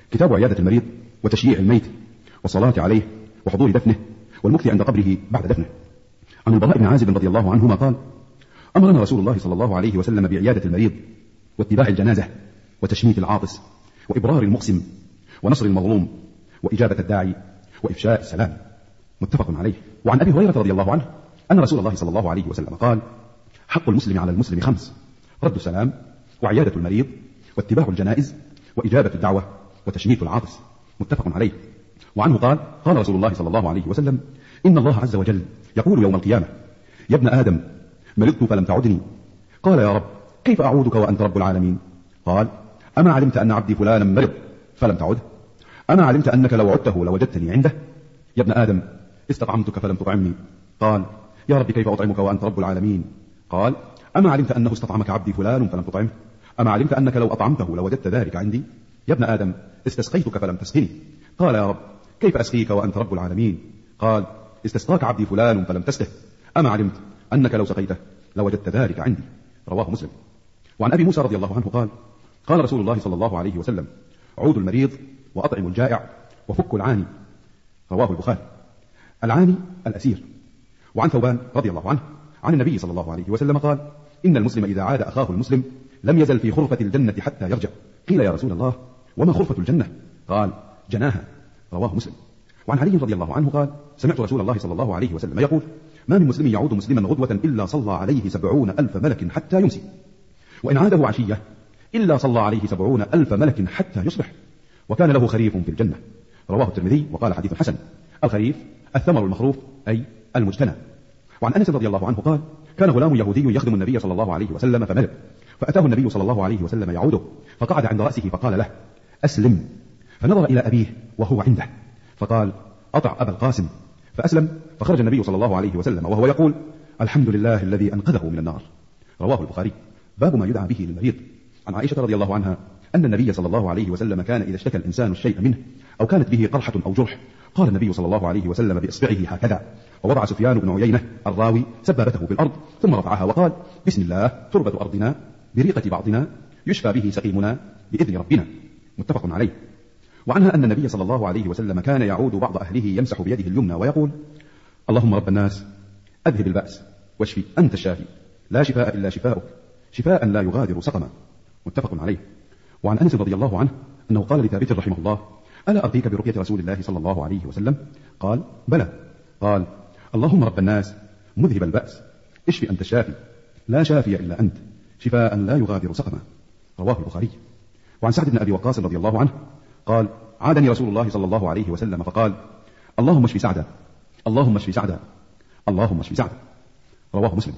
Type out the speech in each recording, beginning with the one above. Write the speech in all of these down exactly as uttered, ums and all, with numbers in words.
كتاب عيادة المريض وتشييع الميت والصلاة عليه وحضور دفنه والمكث عند قبره بعد دفنه. عن البراء بن عازب رضي الله عنهما قال: أمرنا رسول الله صلى الله عليه وسلم بعيادة المريض واتباع الجنازة وتشميت العاطس وإبرار المقسم ونصر المظلوم وإجابة الداعي وإفشاء السلام. متفق عليه. وعن أبي هريرة رضي الله عنه أن رسول الله صلى الله عليه وسلم قال: حق المسلم على المسلم خمس: رد السلام وعيادة المريض واتباع الجنائز وإجابة الدعوة وتشميت العاطس. متفق عليه. وعنه قال: قال رسول الله صلى الله عليه وسلم: إن الله عز وجل يقول يوم القيامة: يا ابن آدم مرضت فلم تعدني. قال: يا رب كيف أعودك وأنت رب العالمين؟ قال: أما علمت أن عبدي فلانا مرض فلم تعده؟ أما علمت أنك لو عدته لوجدتني عنده؟ يا ابن آدم استطعمتك فلم تطعمني. قال: يا رب كيف أطعمك وأنت رب العالمين؟ قال: أما علمت أنه استطعمك عبدي فلان فلم تطعمه؟ أما علمت أنك لو أطعمته لوجدت ذلك عندي؟ يا ابن آدم استسقيتك فلم تسقني. قال: يا رب كيف أسقيك وأنت رب العالمين؟ قال: استسقاك عبدي فلان فلم تسقه. أما علمت أنك لو سقيته لوجدت ذلك عندي. رواه مسلم. وعن أبي موسى رضي الله عنه قال: قال رسول الله صلى الله عليه وسلم: عودوا المريض وأطعموا الجائع وفكوا العاني. رواه البخاري. العاني الأسير. وعن ثوبان رضي الله عنه عن النبي صلى الله عليه وسلم قال: إن المسلم إذا عاد أخاه المسلم لم يزل في خرفة الجنة حتى يرجع. قيل: يا رسول الله وما خرفة الجنة؟ قال: جناها. رواه مسلم. وعن علي رضي الله عنه قال: سمعت رسول الله صلى الله عليه وسلم يقول: ما من مسلم يعود مسلما غدوة إلا صلى عليه سبعون ألف ملك حتى يمسي، وإن عاده عشية إلا صلى عليه سبعون ألف ملك حتى يصبح، وكان له خريف في الجنة. رواه الترمذي وقال حديث حسن. الخريف الثمر المخروف أي المجتنى. وعن أنس رضي الله عنه قال: كان غلام يهودي يخدم النبي صلى الله عليه وسلم فمرض، فأتاه النبي صلى الله عليه وسلم يعوده، فقعد عند رأسه فقال له: أسلم. فنظر إلى أبيه وهو عنده فقال: أطع أبا القاسم. فأسلم، فخرج النبي صلى الله عليه وسلم وهو يقول: الحمد لله الذي أنقذه من النار. رواه البخاري. باب ما يدعى به للمريض. عن عائشة رضي الله عنها أن النبي صلى الله عليه وسلم كان إذا اشتكى الإنسان الشيء منه أو كانت به قرحة أو جرح قال النبي صلى الله عليه وسلم بإصبعه هكذا، ووضع سفيان بن عيينة الراوي سبابته في الأرض ثم رفعها وقال: بسم الله تربة أرضنا بريقة بعضنا يشفى به سقيمنا بإذن ربنا. متفق عليه. وعنها أن النبي صلى الله عليه وسلم كان يعود بعض أهله يمسح بيده اليمنى ويقول: اللهم رب الناس أذهب البأس واشفي أنت الشافي لا شفاء إلا شفاؤك شفاء لا يغادر سقما. متفق عليه. وعن أنس رضي الله عنه أنه قال لثابت رحمه الله: ألا أرقيك برقية رسول الله صلى الله عليه وسلم؟ قال: بلى. قال: اللهم رب الناس مذهب البأس اشفي أنت الشافي لا شافي إلا أنت شفاء لا يغادر سقما. رواه البخاري. وعن سعد بن أبي وقاص رضي الله عنه قال: عادني رسول الله صلى الله عليه وسلم فقال: اللهم اشفي سعدا اللهم اشفي سعدا اللهم اشفي سعدا. رواه مسلم.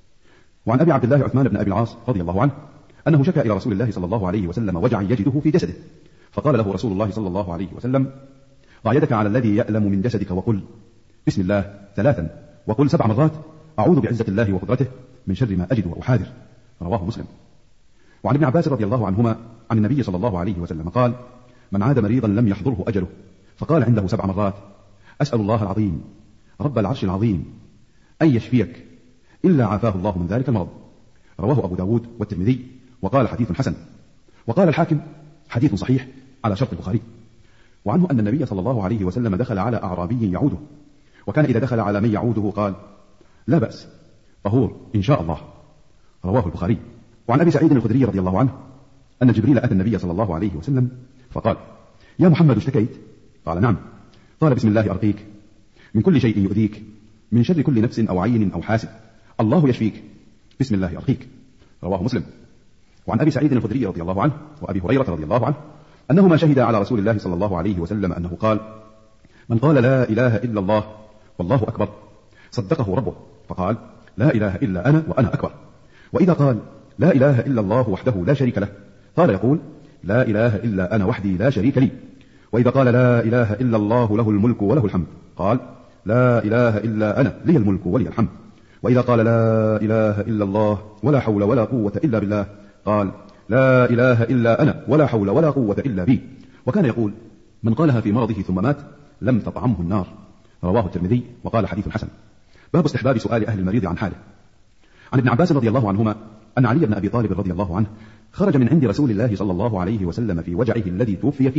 وعن أبي عبد الله عثمان بن أبي العاص رضي الله عنه أنه شكى إلى رسول الله صلى الله عليه وسلم وجعا يجده في جسده، فقال له رسول الله صلى الله عليه وسلم: ضع يدك على الذي يألم من جسدك وقل بسم الله ثلاثا وقل سبع مرات أعوذ بعزة الله وقدرته من شر ما أجد وأحاذر. رواه مسلم. وعن ابن عباس رضي الله عنهما عن النبي صلى الله عليه وسلم قال: من عاد مريضا لم يحضره أجله فقال عنده سبع مرات: أسأل الله العظيم رب العرش العظيم أن يشفيك إلا عافاه الله من ذلك المرض. رواه أبو داود والترمذي وقال حديث حسن. وقال الحاكم حديث صحيح على شرط البخاري. وعنه أن النبي صلى الله عليه وسلم دخل على أعرابي يعوده، وكان إذا دخل على من يعوده قال: لا بأس طهور إن شاء الله. رواه البخاري. وعن أبي سعيد الخدري رضي الله عنه أن جبريل أتى النبي صلى الله عليه وسلم فقال: يا محمد اشتكيت؟ قال: نعم. قال: بسم الله أرقيك من كل شيء يؤذيك من شر كل نفس أو عين أو حاسد الله يشفيك بسم الله أرقيك. رواه مسلم. وعن أبي سعيد الخدري رضي الله عنه وأبي هريرة رضي الله عنه أنهما شهدا على رسول الله صلى الله عليه وسلم أنه قال: من قال لا إله إلا الله والله أكبر صدقه ربه فقال: لا إله إلا أنا وأنا أكبر. وإذا قال لا إله إلا الله وحده لا شريك له قال يقول: لا إله إلا أنا وحدي لا شريك لي. وإذا قال لا إله إلا الله له الملك وله الحمد قال: لا إله إلا أنا لي الملك ولي الحمد. وإذا قال لا إله إلا الله ولا حول ولا قوة إلا بالله قال: لا إله إلا أنا ولا حول ولا قوة إلا بي. وكان يقول: من قالها في مرضه ثم مات لم تطعمه النار. رواه الترمذي وقال حديث حسن. باب استحباب سؤال أهل المريض عن حاله. عن ابن عباس رضي الله عنهما أن علي بن أبي طالب رضي الله عنه خرج من عند رسول الله صلى الله عليه وسلم في وجعه الذي توفي فيه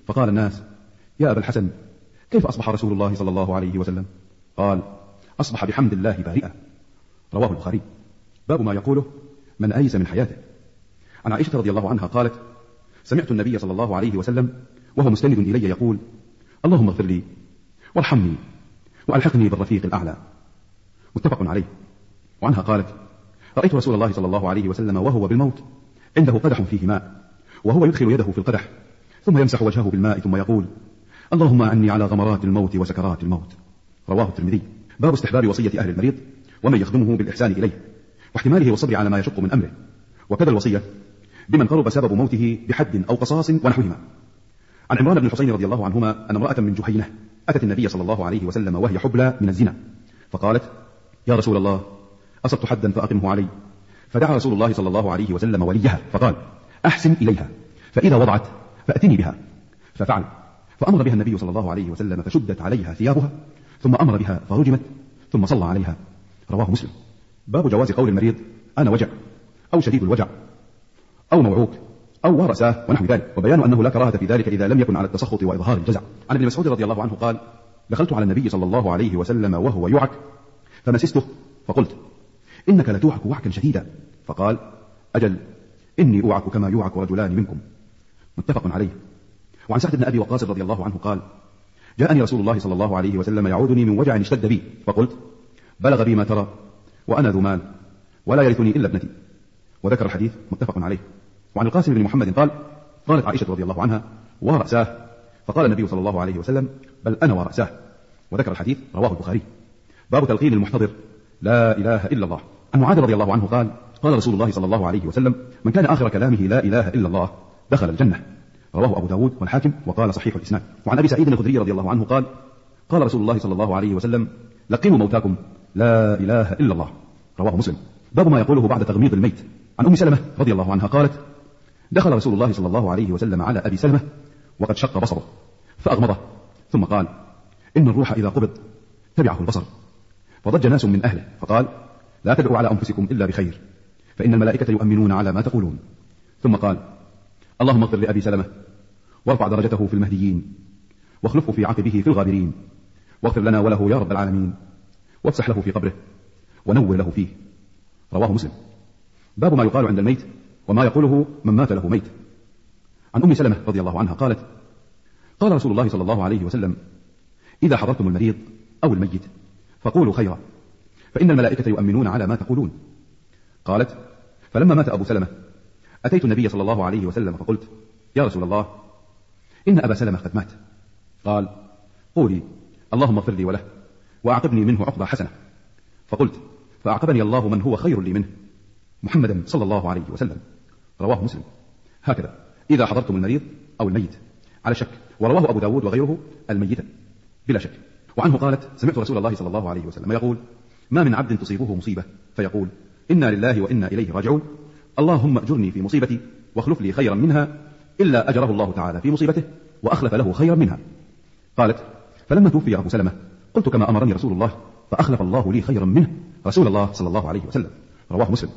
فقال الناس: يا أبا الحسن، كيف أصبح رسول الله صلى الله عليه وسلم؟ قال: أصبح بحمد الله بارئا. رواه البخاري. باب ما يقوله من أيس من حياته. عن عائشة رضي الله عنها قالت: سمعت النبي صلى الله عليه وسلم وهو مستند إلي يقول: اللهم اغفر لي وارحمني وألحقني بالرفيق الأعلى. متفق عليه. وعنها قالت: رأيت رسول الله صلى الله عليه وسلم وهو بالموت عنده قدح فيه ماء، وهو يدخل يده في القدح ثم يمسح وجهه بالماء ثم يقول: اللهم أعني على غمرات الموت وسكرات الموت. رواه الترمذي. باب استحباب وصية أهل المريض ومن يخدمه بالإحسان إليه، واحتماله والصبر على ما يشق من أمره، وكذا الوصية بمن قرب سبب موته بحد أو قصاص ونحوهما. عن عمران بن الحسين رضي الله عنهما أن امرأة من جهينة أتت النبي صلى الله عليه وسلم وهي حبلى من الزنا، فقالت: يا رسول الله، أصبت حدا فأقمه علي. فدعا رسول الله صلى الله عليه وسلم وليها فقال: أحسن إليها، فإذا وضعت فأتني بها. ففعل، فأمر بها النبي صلى الله عليه وسلم فشدت عليها ثيابها، ثم أمر بها فرجمت، ثم صلى عليها. رواه مسلم. باب جواز قول المريض: أنا وجع، أو شديد الوجع، أو موعوك، أو ورساه ونحو ذلك، وبيان أنه لا كراهة في ذلك إذا لم يكن على التسخط وإظهار الجزع. عن ابن مسعود رضي الله عنه قال: دخلت على النبي صلى الله عليه وسلم وهو يوعك فمسسته فقلت: إنك لتوعك وعكا شديدا. فقال: أجل، إني أوعك كما يوعك رجلان منكم. متفق عليه. وعن سعد بن أبي وقاص رضي الله عنه قال: جاءني رسول الله صلى الله عليه وسلم يعودني من وجع اشتد بي، فقلت: بلغ بي ما ترى، وأنا ذو مال، ولا يرثني إلا ابنتي. وذكر الحديث. متفق عليه. وعن القاسم بن محمد قال: قالت عائشة رضي الله عنها: ورأساه. فقال النبي صلى الله عليه وسلم: بل أنا ورأساه. وذكر الحديث. رواه البخاري. باب تلقين المحتضر: لا إله إلا الله. عن معاذ رضي الله عنه قال: قال رسول الله صلى الله عليه وسلم: من كان آخر كلامه لا إله إلا الله دخل الجنة. رواه أبو داود والحاكم وقال صحيح الإسناد. وعن أبي سعيد الخدري رضي الله عنه قال: قال رسول الله صلى الله عليه وسلم: لقنوا موتاكم لا إله إلا الله. رواه مسلم. باب ما يقوله بعد تغميض الميت. عن أم سلمة رضي الله عنها قالت: دخل رسول الله صلى الله عليه وسلم على أبي سلمة وقد شق بصره فأغمضه، ثم قال: إن الروح إذا قبض تبعه البصر. فضج ناس من أهله فقال: لا تدعوا على أنفسكم إلا بخير، فإن الملائكة يؤمنون على ما تقولون. ثم قال: اللهم اغفر لأبي سلمة وارفع درجته في المهديين، واخلفه في عقبه في الغابرين، واغفر لنا وله يا رب العالمين، وافسح له في قبره ونور له فيه. رواه مسلم. باب ما يقال عند الميت وما يقوله من مات له ميت. عن أم سلمة رضي الله عنها قالت: قال رسول الله صلى الله عليه وسلم: إذا حضرتم المريض أو الميت فقولوا خيرا، فإن الملائكة يؤمنون على ما تقولون. قالت: فلما مات أبو سلمة أتيت النبي صلى الله عليه وسلم فقلت: يا رسول الله، إن أبا سلمة قد مات. قال: قولي اللهم اغفر لي وله وأعقبني منه عقبى حسنة. فقلت: فأعقبني الله من هو خير لي منه، محمدا صلى الله عليه وسلم. رواه مسلم. هكذا إذا حضرتم المريض أو الميت على شك. ورواه أبو داود وغيره الميتة بلا شك. وعنه قالت: سمعت رسول الله صلى الله عليه وسلم يقول: ما من عبد تصيبه مصيبة فيقول: إنا لله وإنا إليه راجعون، اللهم أجرني في مصيبتي واخلف لي خيرا منها، إلا أجره الله تعالى في مصيبته وأخلف له خيرا منها. قالت: فلما توفي أبو سلمة قلت كما أمرني رسول الله، فأخلف الله لي خيرا منه، رسول الله صلى الله عليه وسلم. رواه مسلم.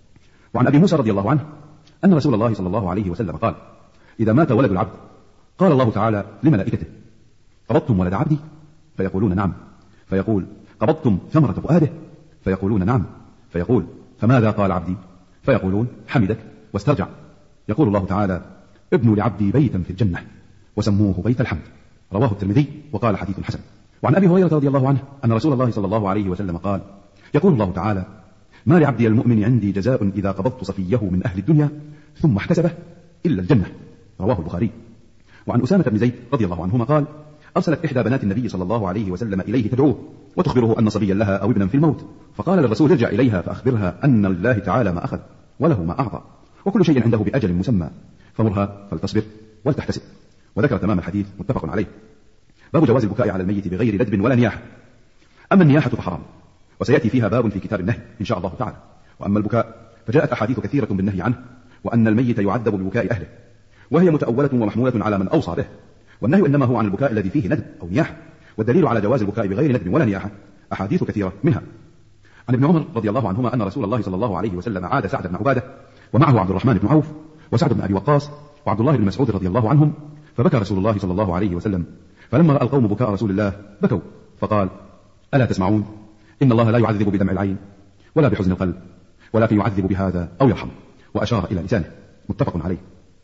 وعن أبي موسى رضي الله عنه أن رسول الله صلى الله عليه وسلم قال: إذا مات ولد العبد قال الله تعالى لملائكته: قبضتم ولد عبدي؟ فيقولون نعم. فيقول: قبضتم ثمرة فؤاده؟ فيقولون نعم. فيقول: فماذا قال عبدي؟ فيقولون: حمدك واسترجع. يقول الله تعالى: ابنوا لعبدي بيتا في الجنة وسموه بيت الحمد. رواه الترمذي وقال حديث حسن. وعن أبي هريرة رضي الله عنه أن رسول الله صلى الله عليه وسلم قال: يقول الله تعالى: ما لعبدي المؤمن عندي جزاء إذا قبضت صفيه من أهل الدنيا ثم احتسبه إلا الجنة. رواه البخاري. وعن أسامة بن زيد رضي الله عنهما قال: أرسلت إحدى بنات النبي صلى الله عليه وسلم إليه تدعوه وتخبره أن صبيا لها أو ابنا في الموت، فقال للرسول: ارجع إليها فأخبرها أن لله تعالى ما أخذ وله ما أعطى، وكل شيء عنده بأجل مسمى، فمرها فلتصبر ولتحتسب. وذكر تمام الحديث. متفق عليه. باب جواز البكاء على الميت بغير ندب ولا نياحة. أما النياحة فحرام، وسيأتي فيها باب في كتاب النهي إن شاء الله تعالى. وأما البكاء فجاءت أحاديث كثيرة بالنهي عنه، وأن الميت يعذب ببكاء أهله، وهي متأولة ومحمولة على من أوصى به، والنهي إنما هو عن البكاء الذي فيه ندب أو نياحة. والدليل على جواز البكاء بغير ندب ولا نياحة أحاديث كثيرة منها. عن ابن عمر رضي الله عنهما أن رسول الله صلى الله عليه وسلم عاد سعد بن عبادة ومعه عبد الرحمن بن عوف وسعد بن أبي وقاص وعبد الله بن مسعود رضي الله عنهم، فبكى رسول الله صلى الله عليه وسلم، فلما رأى القوم بكاء رسول الله بكوا، فقال: ألا تسمعون؟ إن الله لا يعذب بدمع العين ولا بحزن القلب، ولكن يعذب بهذا أو يرحم. وأشار إلى لسانه. متفق عليه.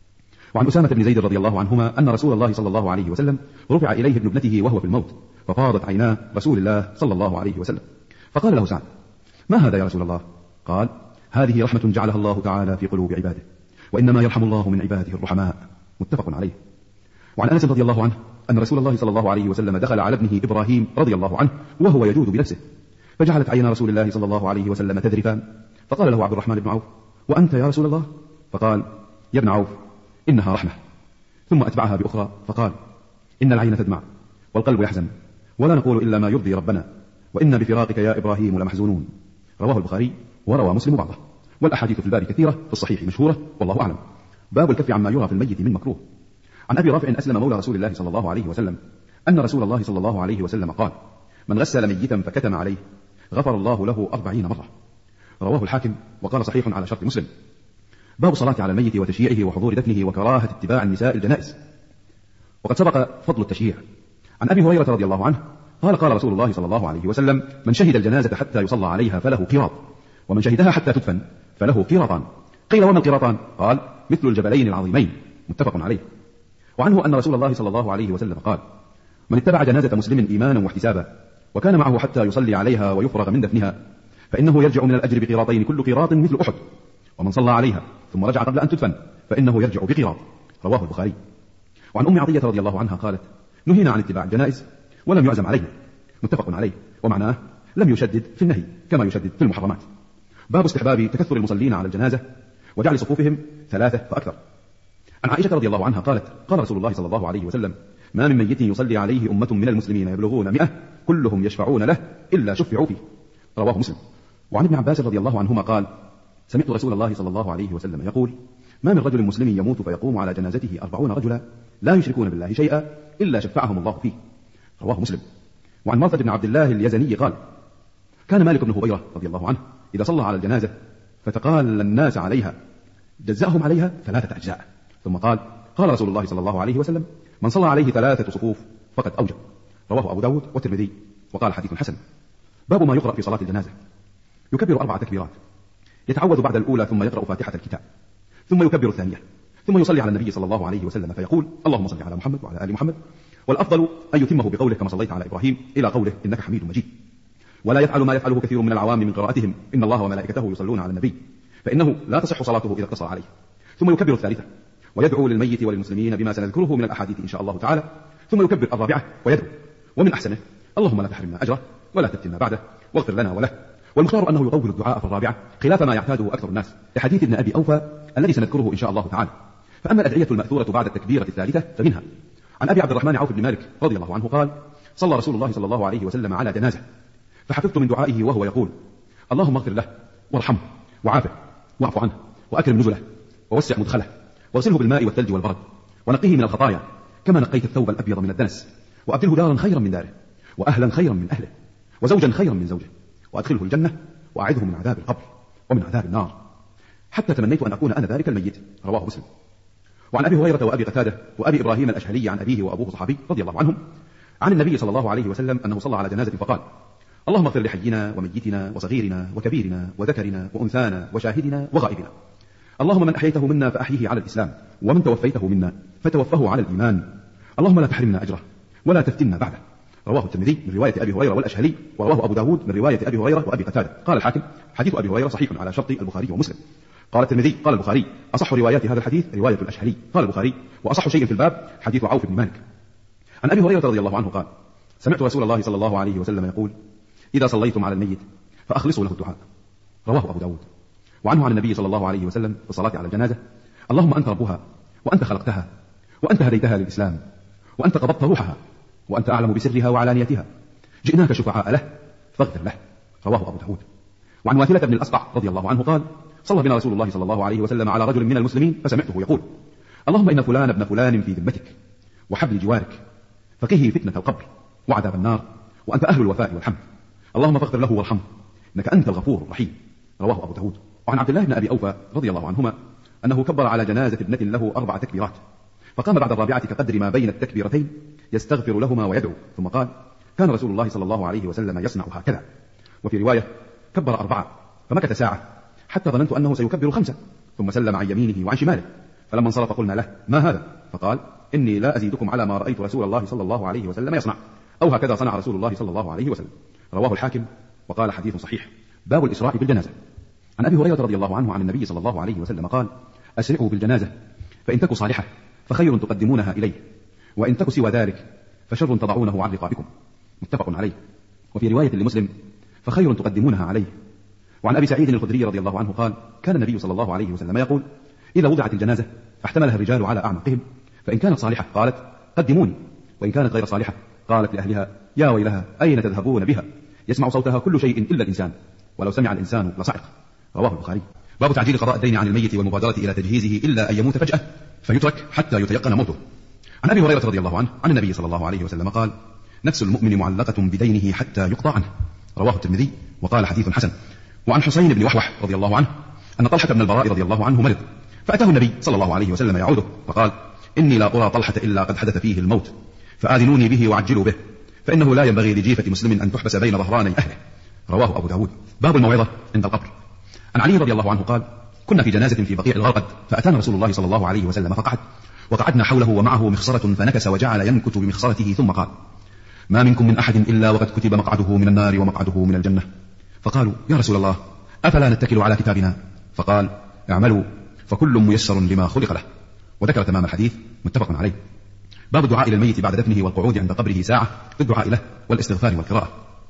وعن أسامة بن زيد رضي الله عنهما أن رسول الله صلى الله عليه وسلم رفع إليه ابن ابنته وهو في الموت، ففاضت عيناه رسول الله صلى الله عليه وسلم، فقال له سعد: ما هذا يا رسول الله؟ قال: هذه رحمة جعلها الله تعالى في قلوب عباده، وإنما يرحم الله من عباده الرحماء. متفق عليه. وعن أنس رضي الله عنه أن رسول الله صلى الله عليه وسلم دخل على ابنه إبراهيم رضي الله عنه وهو يجود بنفسه، فجعلت عينا رسول الله صلى الله عليه وسلم تذرفان، فقال له عبد الرحمن بن عوف: وأنت يا رسول الله؟ فقال: يا ابن عوف، إنها رحمة. ثم أتبعها بأخرى فقال: إن العين تدمع والقلب يحزن، ولا نقول إلا ما يرضي ربنا، وإنا بفراقك يا إبراهيم لمحزونون. رواه البخاري وروى مسلم بعضه. والأحاديث في الباب كثيرة، في الصحيح مشهورة، والله أعلم. باب الكف عما يرى في الميت من مكروه. عن أبي رافع أسلم مولى رسول الله صلى الله عليه وسلم أن رسول الله صلى الله عليه وسلم قال: من غسل ميتا فكتم عليه غفر الله له أربعين مرة. رواه الحاكم وقال صحيح على شرط مسلم. باب الصلاة على الميت وتشييعه وحضور دفنه وكراهة اتباع النساء الجنائز. وقد سبق فضل التشييع. عن أبي هريرة رضي الله عنه قال: قال رسول الله صلى الله عليه وسلم: من شهد الجنازة حتى يصلى عليها فله قيراط، ومن شهدها حتى تدفن فله قيراطان. قيل: وما القيراطان؟ قال: مثل الجبلين العظيمين. متفق عليه. وعنه أن رسول الله صلى الله عليه وسلم قال: من اتبع جنازة مسلم إيمانا واحتسابا وكان معه حتى يصلي عليها ويفرغ من دفنها فإنه يرجع من الأجر بقيراطين، كل قيراط مثل أحد. ومن صلى عليها ثم رجع قبل أن تدفن فإنه يرجع بقيراط. رواه البخاري. وعن أم عطية رضي الله عنها قالت: نهينا عن اتباع الجنائز ولم يعزم علينا. متفق عليه. ومعناه لم يشدد في النهي كما يشدد في المحرمات. باب استحباب تكثر المصلين على الجنازة وجعل صفوفهم ثلاثة فأكثر. عن عائشة رضي الله عنها قالت: قال رسول الله صلى الله عليه وسلم: ما من ميت يصلي عليه أمة من المسلمين يبلغون مئة كلهم يشفعون له إلا شفعوا فيه. رواه مسلم. وعن ابن عباس رضي الله عنهما قال: سمعت رسول الله صلى الله عليه وسلم يقول: ما من رجل مسلم يموت فيقوم على جنازته أربعون رجلا لا يشركون بالله شيئا إلا شفعهم الله فيه. رواه مسلم. وعن مرثد بن عبد الله اليزني قال: كان مالك بن هبيرة رضي الله عنه إذا صلى على الجنازة فتقال الناس عليها جزأهم عليها ثلاثة أجزاء، ثم قال: قال رسول الله صلى الله عليه وسلم: من صلى عليه ثلاثة صفوف فقد أوجب. رواه أبو داود والترمذي وقال حديث حسن. باب ما يقرأ في صلاة الجنازة. يكبر أربع تكبيرات، يتعوذ بعد الأولى ثم يقرأ فاتحة الكتاب، ثم يكبر الثانية، ثم يصلي على النبي صلى الله عليه وسلم فيقول: اللهم صل على محمد وعلى آل محمد. والأفضل أن يتمه بقوله: كما صليت على إبراهيم، إلى قوله: إنك حميد مجيد. ولا يفعل ما يفعله كثير من العوام من قراءتهم: إن الله وملائكته يصلون على النبي، فإنه لا تصح صلاته إذا اقتصر عليه. ثم يكبر الثالثة ويدعو للميت وللمسلمين بما سنذكره من الأحاديث إن شاء الله تعالى، ثم يكبر الرابعة ويدعو. ومن أحسنه: اللهم لا تحرمنا أجره ولا تفتنا بعده واغفر لنا وله. والمختار أنه يطول الدعاء في الرابعة خلاف ما يعتاده أكثر الناس، لحديث ابن أبي أوفى الذي سنذكره إن شاء الله تعالى. فأما الأدعية المأثورة بعد التكبيرة الثالثة فمنها: عن أبي عبد الرحمن عوف بن مالك رضي الله عنه قال: صلى رسول الله صلى الله عليه وسلم على جنازة فحفظت من دعائه وهو يقول: اللهم اغفر له وارحمه وعافه واعف عنه وأكرم نزله ووسع مدخله واغسله بالماء والثلج والبرد ونقيه من الخطايا كما نقيت الثوب الأبيض من الدنس، وأبدله دارا خيرا من داره وأهلا خيرا من أهله وزوجا خيرا من زوجه، وأدخله الجنة وأعذه من عذاب القبر ومن عذاب النار، حتى تمنيت أن أكون أنا ذلك الميت. رواه مسلم. وعن أبي هريرة وأبي قتادة وأبي إبراهيم الأشهلي عن أبيه وأبوه صحابي رضي الله عنهم عن النبي صلى الله عليه وسلم أنه صلى على جنازة فقال: اللهم اغفر لحينا وميتنا وصغيرنا وكبيرنا وذكرنا وأنثانا وشاهدنا وغائبنا. اللهم من أحييته منا فأحيه على الإسلام، ومن توفيته منا فتوفه على الإيمان. اللهم لا تحرمنا أجره ولا تفتنا بعده. رواه الترمذي من رواية أبي هريرة والأشهلي، ورواه أبو داود من رواية أبي هريرة وأبي قتادة. قال الحاكم: حديث أبي هريرة صحيح على شرط البخاري ومسلم. قال الترمذي: قال البخاري: أصح روايات هذا الحديث رواية الأشهلي. قال البخاري: وأصح شيء في الباب حديث عوف بن مالك. عن أبي هريرة رضي الله عنه قال: سمعت رسول الله صلى الله عليه وسلم يقول: إذا صليتم على الميت فأخلصوا له الدعاء. رواه أبو داود. وعنه عن النبي صلى الله عليه وسلم في الصلاة على الجنازة: اللهم أنت ربها وأنت خلقتها وأنت هديتها للإسلام وأنت قبضت روحها وأنت أعلم بسرها وعلانيتها، جئناك شفعاء له فاغفر له. رواه أبو داود. وعن واثلة بن الأسقع رضي الله عنه قال: صلى بنا رسول الله صلى الله عليه وسلم على رجل من المسلمين فسمعته يقول: اللهم إن فلان ابن فلان في ذمتك وحبل جوارك، فقه فتنة القبر وعذاب النار وأنت أهل الوفاء والحمد، اللهم فاغفر له وارحمه إنك أنت الغفور الرحيم. رواه أبو داود. وعن عبد الله بن أبي أوفى رضي الله عنهما أنه كبر على جنازة ابنة له أربع تكبيرات، فقام بعد الرابعة كقدر ما بين التكبيرتين يستغفر لهما ويدعو، ثم قال: كان رسول الله صلى الله عليه وسلم يصنع هكذا. وفي رواية: كبر أربعة، فمكث ساعة حتى ظننت أنه سيكبر خمسة، ثم سلم عن يمينه وعن شماله، فلما انصرف قلنا له: ما هذا؟ فقال: إني لا أزيدكم على ما رأيت رسول الله صلى الله عليه وسلم يصنع، أو هكذا صنع رسول الله صلى الله عليه وسلم. رواه الحاكم وقال: حديث صحيح. باب الإسراء بالجنازة. عن أبي هريرة رضي الله عنه عن النبي صلى الله عليه وسلم قال: أسرعوا بالجنازة، فإن تك صالحة فخير تقدمونها إليه، وإن تك سوى ذلك فشر تضعونه عن رقابكم. متفق عليه. وفي رواية لمسلم: فخير تقدمونها عليه. وعن أبي سعيد الخدري رضي الله عنه قال: كان النبي صلى الله عليه وسلم يقول: إذا وضعت الجنازة فاحتملها الرجال على أعناقهم، فإن كانت صالحة قالت: قدموني، وإن كانت غير صالحة قالت لأهلها: يا ويلها أين تذهبون بها؟ يسمع صوتها كل شيء إلا الإنسان، ولو سمع الإنسان لصعق. رواه البخاري. باب تعجيل قضاء الدين عن الميت والمبادرة إلى تجهيزه إلا أن يموت فجأة فيترك حتى يتيقن موته. عن أبي هريرة رضي الله عنه عن النبي صلى الله عليه وسلم قال: نفس المؤمن معلقة بدينه حتى يقضى عنه. رواه الترمذي وقال: حديث حسن. وعن حسين بن وحوح رضي الله عنه أن طلحة بن البراء رضي الله عنه مرض، فأتاه النبي صلى الله عليه وسلم يعوده، فقال: إني لا أرى طلحة إلا قد حدث فيه الموت، فآذنوني به وعجلوا به، فإنه لا ينبغي لجيفة مسلم أن تحبس بين ظهراني أهله. رواه أبو داود. باب الموعظة عند القبر. عن علي رضي الله عنه قال: كنا في جنازة في بقيع الغرقد، فأتانا رسول الله صلى الله عليه وسلم فقعد، وقعدنا حوله ومعه مخصرة، فنكس وجعل ينكت بمخصرته، ثم قال: ما منكم من أحد إلا وقد كتب مقعده من النار ومقعده من الجنة. فقالوا: يا رسول الله، أفلا نتكل على كتابنا؟ فقال: اعملوا فكل ميسر لما خلق له. وذكر تمام الحديث. متفق عليه. باب الدعاء إلى الميت بعد دفنه والقعود عند قبره ساعة للدعاء له والاستغفار والقراءة.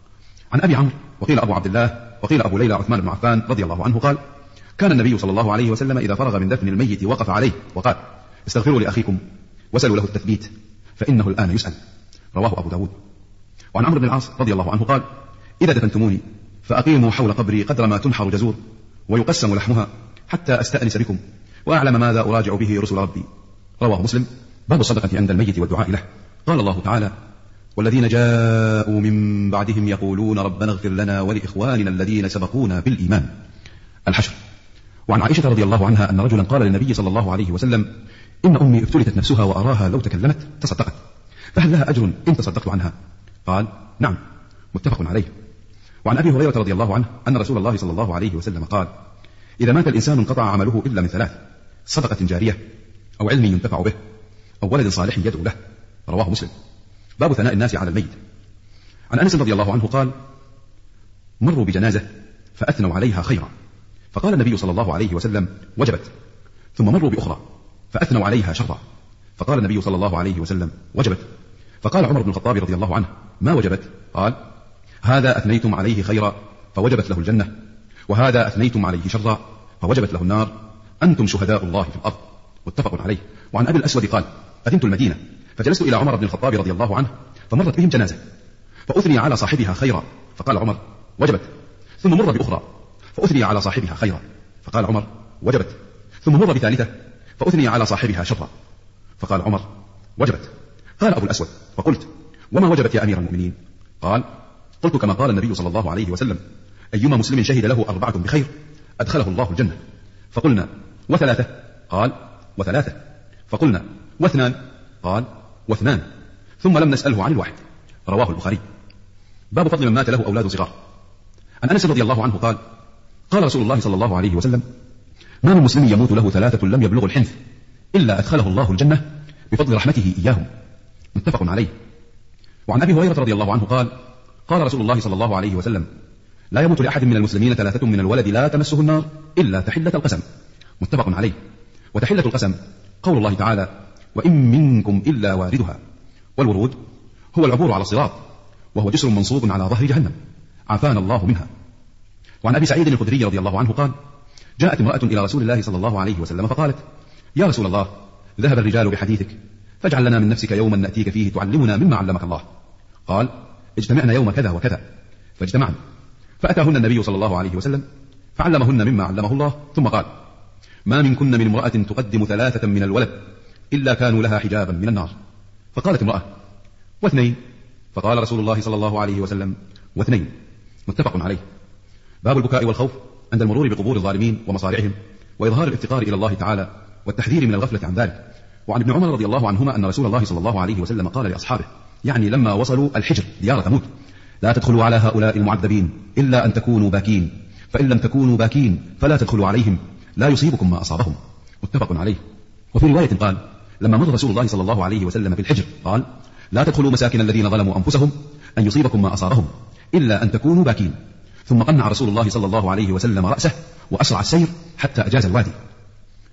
عن أبي عمرو وقيل أبو عبد الله وقيل أبو ليلى عثمان بن عفان رضي الله عنه قال: كان النبي صلى الله عليه وسلم إذا فرغ من دفن الميت وقف عليه وقال: استغفروا لأخيكم وسلوا له التثبيت فإنه الآن يسأل. رواه أبو داود. وعن عمرو بن العاص رضي الله عنه قال: إذا دفنتموني فأقيموا حول قبري قدر ما تنحر جزور ويقسم لحمها حتى أستأنس بكم وأعلم ماذا أراجع به رسل ربي. رواه مسلم. باب الصدقة عند الميت والدعاء له. قال الله تعالى: والذين جاءوا من بعدهم يقولون ربنا اغفر لنا ولإخواننا الذين سبقونا بالإيمان. الحشر. وعن عائشة رضي الله عنها أن رجلا قال للنبي صلى الله عليه وسلم: إن أمي افتلتت نفسها وأراها لو تكلمت تصدقت، فهل لها أجر إن تصدقت عنها؟ قال: نعم. متفق عليه. وعن أبي هريرة رضي الله عنه أن رسول الله صلى الله عليه وسلم قال: إذا مات الإنسان انقطع عمله إلا من ثلاث: صدقة جارية، أو علم ينتفع به، أو ولد صالح يدعو له. رواه مسلم. باب ثناء الناس على الميت. عن أنس رضي الله عنه قال: مروا بجنازة فأثنوا عليها خيرا، فقال النبي صلى الله عليه وسلم: وجبت. ثم مروا بأخرى فأثنوا عليها شرا، فقال النبي صلى الله عليه وسلم: وجبت. فقال عمر بن الخطاب رضي الله عنه: ما وجبت؟ قال: هذا أثنيتم عليه خيرا فوجبت له الجنة، وهذا أثنيتم عليه شرا فوجبت له النار، أنتم شهداء الله في الأرض. متفق عليه. وعن أبي الأسود قال: قدمت المدينة فجلست إلى عمر بن الخطاب رضي الله عنه، فمرت بهم جنازة فأثني على صاحبها خيرا، فقال عمر: وجبت. ثم مر بأخرى فأثني على صاحبها خيرا، فقال عمر: وجبت. ثم مر بثالثة فأثني على صاحبها شرا، فقال عمر: وجبت. قال أبو الأسود: فقلت: وما وجبت يا أمير المؤمنين؟ قال: قلت كما قال النبي صلى الله عليه وسلم: أيما مسلم شهد له أربعة بخير أدخله الله الجنة. فقلنا: وثلاثة؟ قال: وثلاثة. فقلنا: واثنان؟ قال: واثنان. ثم لم نسأله عن الواحد. رواه البخاري. باب فضل من مات له أولاد صغار. عن أنس رضي الله عنه قال: قال رسول الله صلى الله عليه وسلم: ما من مسلم يموت له ثلاثة لم يبلغ الحنث إلا أدخله الله الجنة بفضل رحمته إياهم. متفق عليه. وعن أبي هريرة رضي الله عنه قال: قال رسول الله صلى الله عليه وسلم: لا يموت لأحد من المسلمين ثلاثة من الولد لا تمسه النار إلا تحلة القسم. متفق عليه. وتحلة القسم قول الله تعالى: وإن منكم إلا واردها. والورود هو العبور على الصراط، وهو جسر منصوب على ظهر جهنم، عافانا الله منها. وعن أبي سعيد الخدري رضي الله عنه قال: جاءت امرأة إلى رسول الله صلى الله عليه وسلم فقالت: يا رسول الله، ذهب الرجال بحديثك، فاجعل لنا من نفسك يوما نأتيك فيه تعلمنا مما علمك الله. قال: اجتمعنا يوم كذا وكذا، فاجتمعنا، فأتاهن النبي صلى الله عليه وسلم فعلمهن مما علمه الله، ثم قال: ما منكن من امرأة تقدم ثلاثة من الولد إلا كانوا لها حجابا من النار. فقالت امرأة: واثنين؟ فقال رسول الله صلى الله عليه وسلم: واثنين. متفق عليه. باب البكاء والخوف عند المرور بقبور الظالمين ومصارعهم، وإظهار الافتقار إلى الله تعالى والتحذير من الغفلة عن ذلك. وعن ابن عمر رضي الله عنهما أن رسول الله صلى الله عليه وسلم قال لأصحابه، يعني لما وصلوا الحجر ديار ثمود: لا تدخلوا على هؤلاء المعذبين إلا أن تكونوا باكين، فإن لم تكونوا باكين فلا تدخلوا عليهم، لا يصيبكم ما أصابهم. متفق عليه. وفي رواية قال: لما مر رسول الله صلى الله عليه وسلم في الحجر قال: لا تدخلوا مساكن الذين ظلموا أنفسهم أن يصيبكم ما أصابهم إلا أن تكونوا باكين. ثم قنع رسول الله صلى الله عليه وسلم رأسه وأسرع السير حتى أجاز الوادي.